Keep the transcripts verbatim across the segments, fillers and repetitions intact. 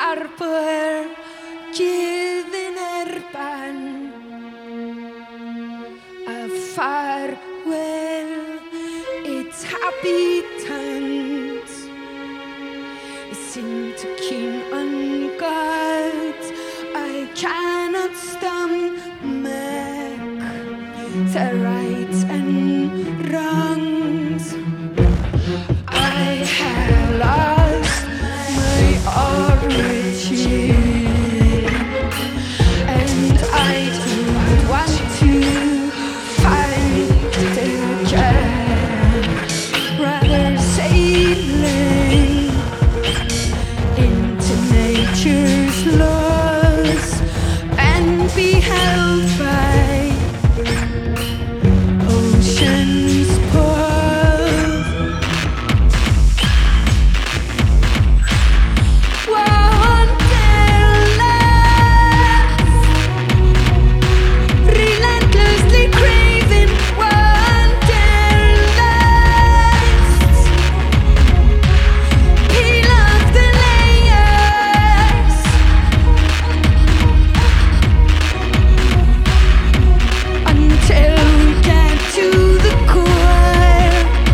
harper giving erban a farewell its habitant seem to keen on God. I cannot stomach the rights and wrongs. I have lost my origin, and I do want to find it again. Rather sailing into nature's laws and be held by ocean's pull. Wanderlust, relentlessly craving wanderlust. Peel off the layers until we get to the core.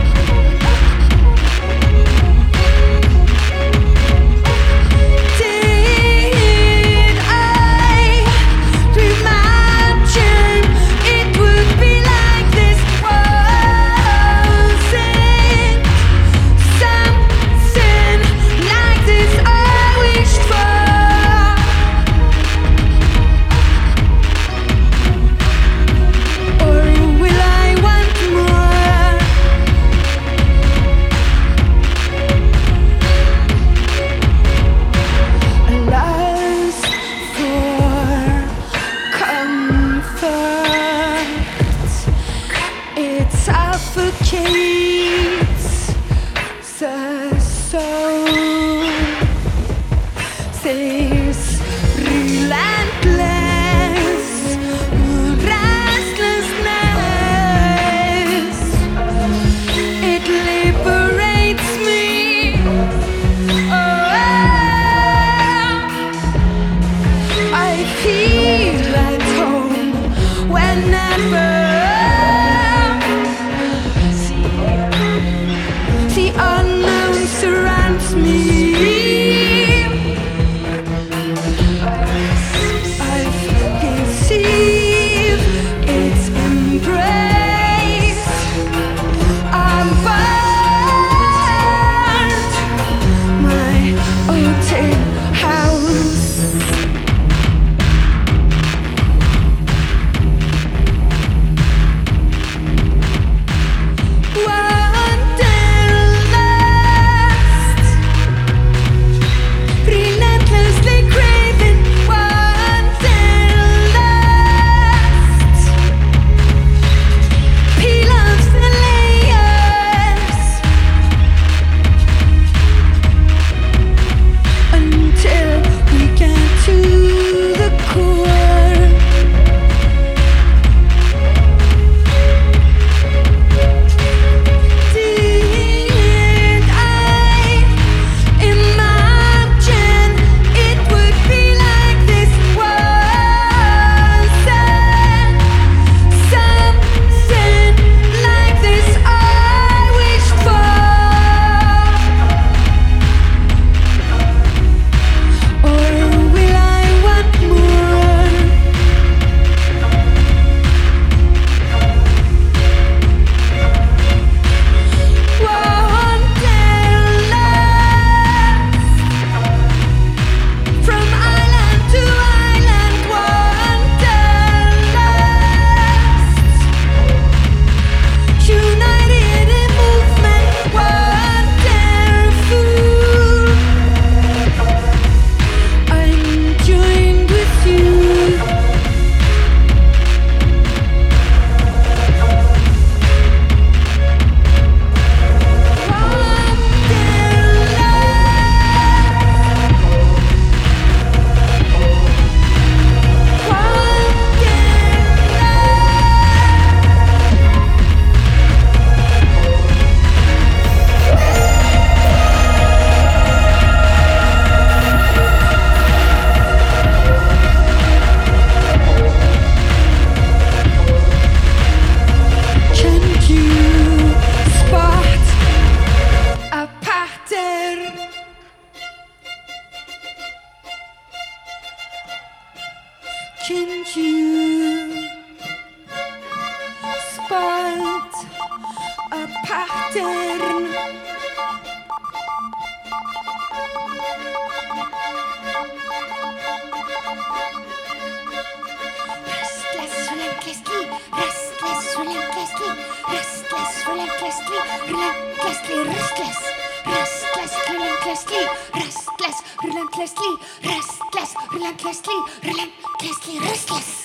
Did I imagine it would be like this? Wasn't something like this I wished for? Or will I want more? A lust for comfort, it suffocates the soul. This relentless restlessness, it liberates me. Oh, I feel at home whenever the unknown surrounds me. I perceive its embrace. I'm burned my own house. Wanderlust. pattern. Restless, relentlessly, restless, relentlessly, restless, relentlessly, relentlessly, restless, restless, relentlessly, restless, relentlessly, restless, relentlessly, relentlessly, restless.